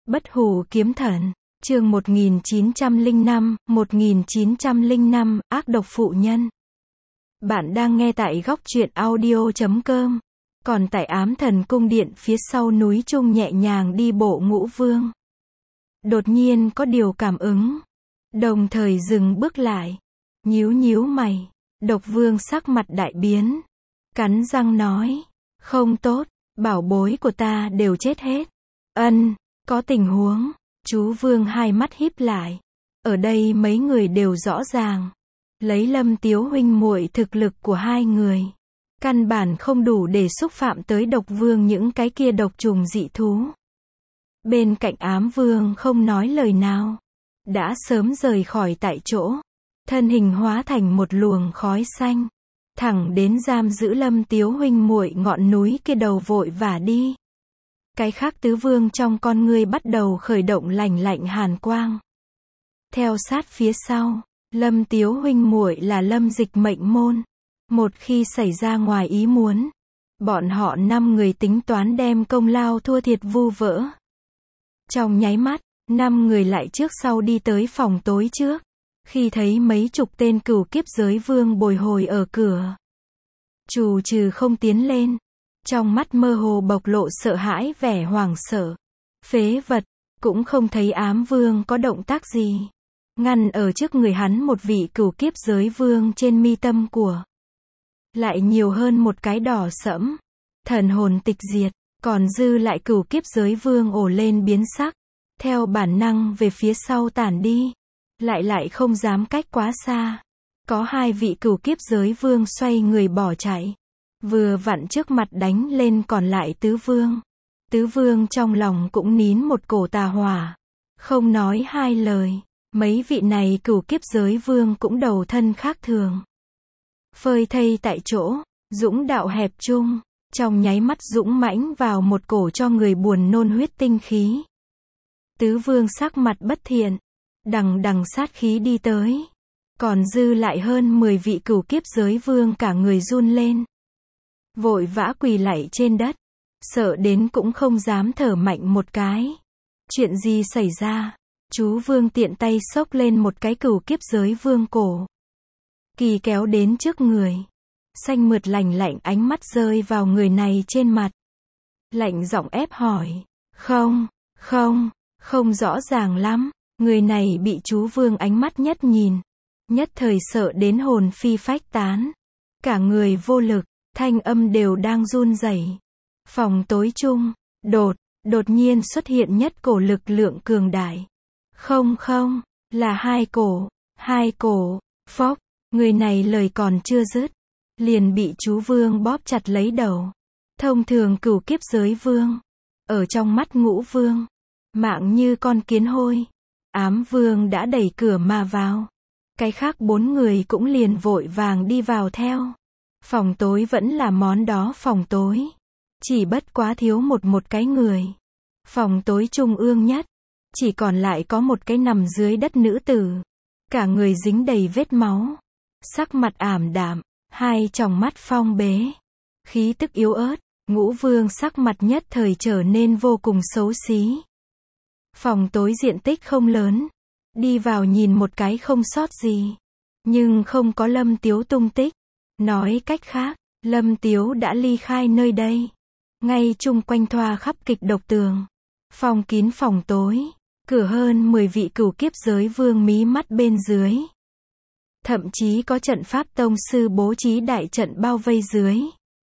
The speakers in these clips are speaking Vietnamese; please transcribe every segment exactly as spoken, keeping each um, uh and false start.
Bất hủ kiếm thần, chương một nghìn chín trăm lẻ năm, một nghìn chín trăm lẻ năm, ác độc phụ nhân. Bạn đang nghe tại góc truyện audio chấm com. Còn tại ám thần cung điện phía sau núi Trung nhẹ nhàng đi bộ Ngũ Vương. Đột nhiên có điều cảm ứng. Đồng thời dừng bước lại. Nhíu nhíu mày. Độc Vương sắc mặt đại biến. Cắn răng nói. Không tốt, bảo bối của ta đều chết hết. Ân, có tình huống. Chú Vương hai mắt híp lại. Ở đây mấy người đều rõ ràng. Lấy Lâm Tiếu huynh muội thực lực của hai người. Căn bản không đủ để xúc phạm tới Độc Vương những cái kia độc trùng dị thú. Bên cạnh Ám Vương không nói lời nào. Đã sớm rời khỏi tại chỗ. Thân hình hóa thành một luồng khói xanh. Thẳng đến giam giữ Lâm Tiếu huynh muội ngọn núi kia đầu vội vã đi. Cái khác tứ vương trong con ngươi bắt đầu khởi động lạnh lạnh hàn quang. Theo sát phía sau, Lâm Tiếu huynh muội là Lâm Dịch mệnh môn. Một khi xảy ra ngoài ý muốn, bọn họ năm người tính toán đem công lao thua thiệt vu vỡ. Trong nháy mắt, năm người lại trước sau đi tới phòng tối trước. Khi thấy mấy chục tên cửu kiếp giới vương bồi hồi ở cửa, trù trừ không tiến lên. Trong mắt mơ hồ bộc lộ sợ hãi vẻ hoảng sợ. Phế vật, cũng không thấy Ám Vương có động tác gì. Ngăn ở trước người hắn một vị cửu kiếp giới vương trên mi tâm của. Lại nhiều hơn một cái đỏ sẫm. Thần hồn tịch diệt, còn dư lại cửu kiếp giới vương ổ lên biến sắc. Theo bản năng về phía sau tản đi. Lại lại không dám cách quá xa. Có hai vị cửu kiếp giới vương xoay người bỏ chạy. Vừa vặn trước mặt đánh lên còn lại tứ vương. Tứ vương trong lòng cũng nín một cổ tà hỏa. Không nói hai lời. Mấy vị này cửu kiếp giới vương cũng đầu thân khác thường. Phơi thây tại chỗ, dũng đạo hẹp chung. Trong nháy mắt dũng mãnh vào một cổ cho người buồn nôn huyết tinh khí. Tứ vương sắc mặt bất thiện. Đằng đằng sát khí đi tới. Còn dư lại hơn mười vị cửu kiếp giới vương cả người run lên. Vội vã quỳ lạy trên đất. Sợ đến cũng không dám thở mạnh một cái. Chuyện gì xảy ra? Chú Vương tiện tay xốc lên một cái cửu kiếp giới vương cổ. Kỳ kéo đến trước người. Xanh mượt lạnh lạnh ánh mắt rơi vào người này trên mặt. Lạnh giọng ép hỏi. Không, không, không rõ ràng lắm. Người này bị chú Vương ánh mắt nhất nhìn. Nhất thời sợ đến hồn phi phách tán. Cả người vô lực. Thanh âm đều đang run rẩy. Phòng tối chung, đột, đột nhiên xuất hiện nhất cổ lực lượng cường đại. Không không, là hai cổ, hai cổ, phốc, người này lời còn chưa dứt. Liền bị chú Vương bóp chặt lấy đầu. Thông thường cửu kiếp giới vương. Ở trong mắt Ngũ Vương. Mạng như con kiến hôi. Ám Vương đã đẩy cửa mà vào. Cái khác bốn người cũng liền vội vàng đi vào theo. Phòng tối vẫn là món đó phòng tối. Chỉ bất quá thiếu một một cái người. Phòng tối trung ương nhất. Chỉ còn lại có một cái nằm dưới đất nữ tử. Cả người dính đầy vết máu. Sắc mặt ảm đạm. Hai tròng mắt phong bế. Khí tức yếu ớt. Ngũ Vương sắc mặt nhất thời trở nên vô cùng xấu xí. Phòng tối diện tích không lớn. Đi vào nhìn một cái không sót gì. Nhưng không có Lâm Tiếu tung tích. Nói cách khác, Lâm Tiếu đã ly khai nơi đây. Ngay chung quanh thoa khắp kịch độc tường. Phòng kín phòng tối. Cửa hơn mười vị cửu kiếp giới vương mí mắt bên dưới. Thậm chí có trận pháp tông sư bố trí đại trận bao vây dưới.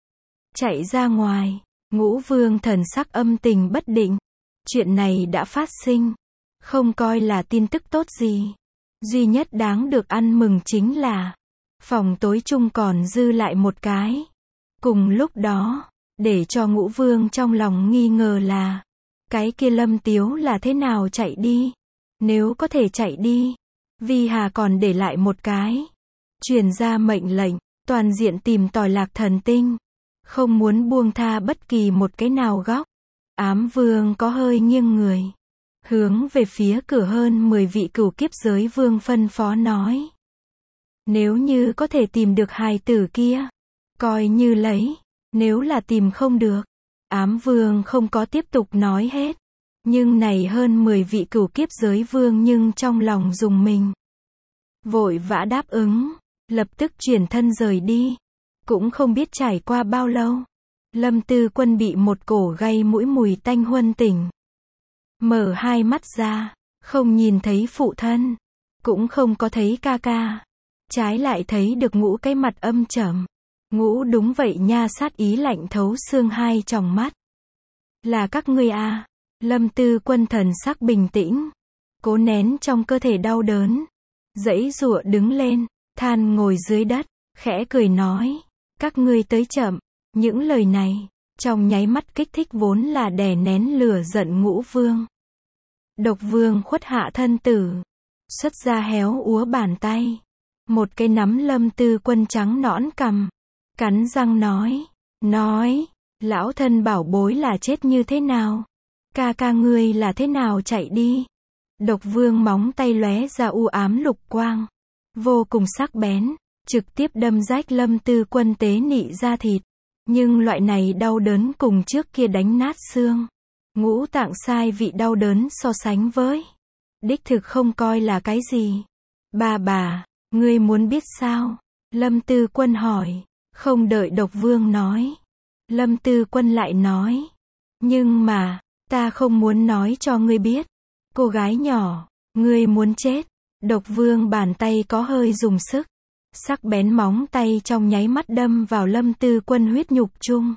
Chạy ra ngoài. Ngũ Vương thần sắc âm tình bất định. Chuyện này đã phát sinh. Không coi là tin tức tốt gì. Duy nhất đáng được ăn mừng chính là phòng tối chung còn dư lại một cái. Cùng lúc đó, để cho Ngũ Vương trong lòng nghi ngờ là cái kia Lâm Tiếu là thế nào chạy đi. Nếu có thể chạy đi, Vi Hà còn để lại một cái. Truyền ra mệnh lệnh, toàn diện tìm tòi Lạc Thần Tinh. Không muốn buông tha bất kỳ một cái nào góc. Ám Vương có hơi nghiêng người. Hướng về phía cửa hơn mười vị cửu kiếp giới vương phân phó nói. Nếu như có thể tìm được hài tử kia, coi như lấy. Nếu là tìm không được, Ám Vương không có tiếp tục nói hết. Nhưng này hơn mười vị cửu kiếp giới vương nhưng trong lòng rùng mình. Vội vã đáp ứng, lập tức chuyển thân rời đi. Cũng không biết trải qua bao lâu, Lâm Tư Quân bị một cổ gây mũi mùi tanh huân tỉnh. Mở hai mắt ra, không nhìn thấy phụ thân, cũng không có thấy ca ca. Trái lại thấy được Ngũ cái mặt âm trầm. Ngũ đúng vậy nha, sát ý lạnh thấu xương hai tròng mắt. Là các ngươi à? Lâm Tư Quân thần sắc bình tĩnh, cố nén trong cơ thể đau đớn, giãy giụa đứng lên, than ngồi dưới đất, khẽ cười nói, các ngươi tới chậm. Những lời này, trong nháy mắt kích thích vốn là đè nén lửa giận Ngũ Vương. Độc Vương khuất hạ thân tử, xuất ra héo úa bàn tay, một cái nắm Lâm Tư Quân trắng nõn cằm, cắn răng nói, nói, lão thân bảo bối là chết như thế nào? Ca ca ngươi là thế nào chạy đi? Độc Vương móng tay lóe ra u ám lục quang, vô cùng sắc bén, trực tiếp đâm rách Lâm Tư Quân tế nị da thịt. Nhưng loại này đau đớn cùng trước kia đánh nát xương, ngũ tạng sai vị đau đớn so sánh với, đích thực không coi là cái gì. Bà bà, ngươi muốn biết sao? Lâm Tư Quân hỏi. Không đợi Độc Vương nói, Lâm Tư Quân lại nói, nhưng mà, ta không muốn nói cho ngươi biết. Cô gái nhỏ, ngươi muốn chết. Độc Vương bàn tay có hơi dùng sức, sắc bén móng tay trong nháy mắt đâm vào Lâm Tư Quân huyết nhục chung,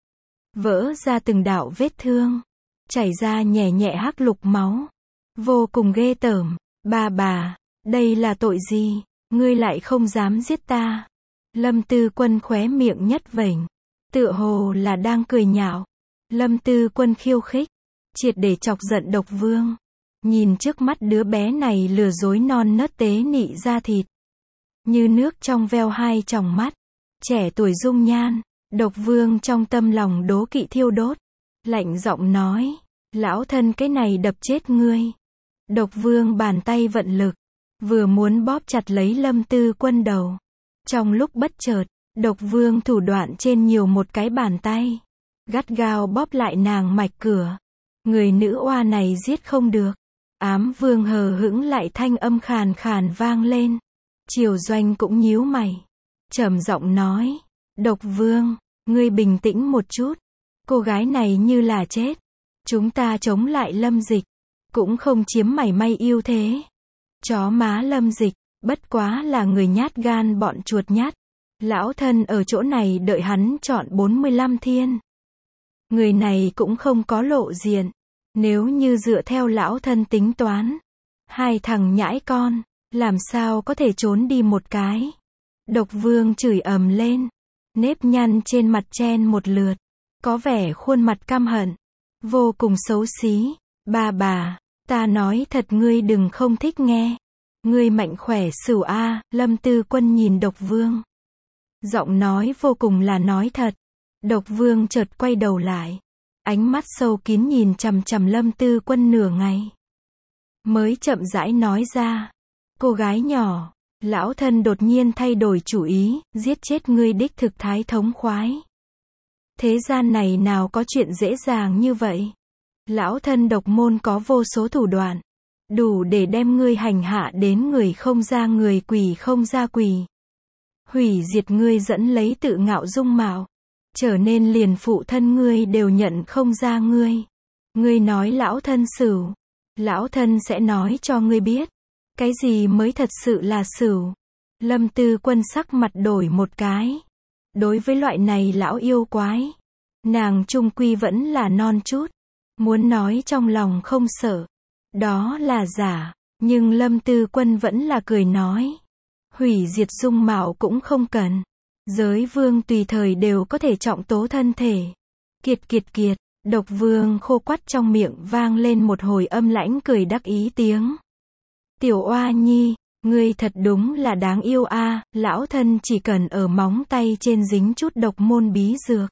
vỡ ra từng đạo vết thương, chảy ra nhẹ nhẹ hắc lục máu, vô cùng ghê tởm. Bà bà, đây là tội gì? Ngươi lại không dám giết ta? Lâm Tư Quân khóe miệng nhất vểnh, tựa hồ là đang cười nhạo. Lâm Tư Quân khiêu khích, triệt để chọc giận Độc Vương. Nhìn trước mắt đứa bé này lừa dối non nớt tế nị da thịt, như nước trong veo hai tròng mắt, trẻ tuổi dung nhan, Độc Vương trong tâm lòng đố kỵ thiêu đốt, lạnh giọng nói, lão thân cái này đập chết ngươi. Độc Vương bàn tay vận lực, vừa muốn bóp chặt lấy Lâm Tư Quân đầu. Trong lúc bất chợt, Độc Vương thủ đoạn trên nhiều một cái bàn tay, gắt gao bóp lại nàng mạch cửa. Người nữ oa này giết không được. Ám Vương hờ hững lại thanh âm khàn khàn vang lên. Triều Doanh cũng nhíu mày, trầm giọng nói, Độc Vương, ngươi bình tĩnh một chút. Cô gái này như là chết. Chúng ta chống lại Lâm Dịch, cũng không chiếm mảy may ưu thế. Chó má Lâm Dịch, bất quá là người nhát gan bọn chuột nhát. Lão thân ở chỗ này đợi hắn chọn bốn mươi lăm thiên. Người này cũng không có lộ diện. Nếu như dựa theo lão thân tính toán, hai thằng nhãi con, làm sao có thể trốn đi một cái. Độc Vương chửi ầm lên, nếp nhăn trên mặt chen một lượt, có vẻ khuôn mặt căm hận, vô cùng xấu xí. Bà bà, ta nói thật ngươi đừng không thích nghe. Ngươi mạnh khỏe sửu a. Lâm Tư Quân nhìn Độc Vương, giọng nói vô cùng là nói thật. Độc Vương chợt quay đầu lại, ánh mắt sâu kín nhìn chằm chằm Lâm Tư Quân nửa ngày, mới chậm rãi nói ra, cô gái nhỏ, lão thân đột nhiên thay đổi chủ ý, giết chết ngươi đích thực thái thống khoái. Thế gian này nào có chuyện dễ dàng như vậy. Lão thân độc môn có vô số thủ đoạn, đủ để đem ngươi hành hạ đến người không ra người quỷ không ra quỷ. Hủy diệt ngươi dẫn lấy tự ngạo dung mạo, trở nên liền phụ thân ngươi đều nhận không ra ngươi. Ngươi nói lão thân sửu, lão thân sẽ nói cho ngươi biết, cái gì mới thật sự là sửu. Lâm Tư Quân sắc mặt đổi một cái. Đối với loại này lão yêu quái, nàng chung quy vẫn là non chút. Muốn nói trong lòng không sợ, đó là giả. Nhưng Lâm Tư Quân vẫn là cười nói, hủy diệt dung mạo cũng không cần. Giới vương tùy thời đều có thể trọng tố thân thể. Kiệt kiệt kiệt, Độc Vương khô quắt trong miệng vang lên một hồi âm lãnh cười đắc ý tiếng. Tiểu oa nhi, ngươi thật đúng là đáng yêu a. Lão thân chỉ cần ở móng tay trên dính chút độc môn bí dược,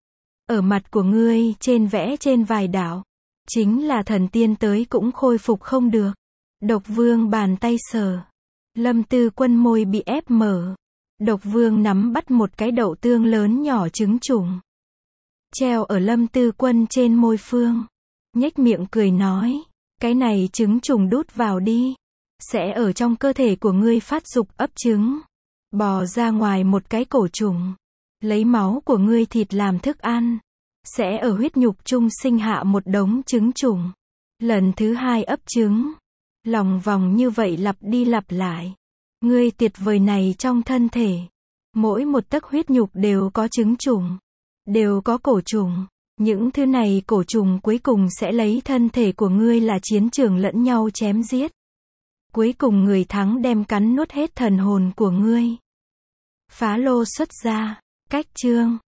ở mặt của ngươi trên vẽ trên vài đạo, chính là thần tiên tới cũng khôi phục không được. Độc Vương bàn tay sờ, Lâm Tư Quân môi bị ép mở. Độc Vương nắm bắt một cái đậu tương lớn nhỏ trứng trùng, treo ở Lâm Tư Quân trên môi phương. nhếch miệng cười nói, cái này trứng trùng đút vào đi. Sẽ ở trong cơ thể của ngươi phát dục ấp trứng. Bò ra ngoài một cái cổ trùng. Lấy máu của ngươi thịt làm thức ăn. Sẽ ở huyết nhục chung sinh hạ một đống trứng trùng. Lần thứ hai ấp trứng. Lòng vòng như vậy lặp đi lặp lại. Ngươi tuyệt vời này trong thân thể. Mỗi một tấc huyết nhục đều có trứng trùng. Đều có cổ trùng. Những thứ này cổ trùng cuối cùng sẽ lấy thân thể của ngươi là chiến trường lẫn nhau chém giết. Cuối cùng người thắng đem cắn nuốt hết thần hồn của ngươi. Phá lô xuất ra. Cách chương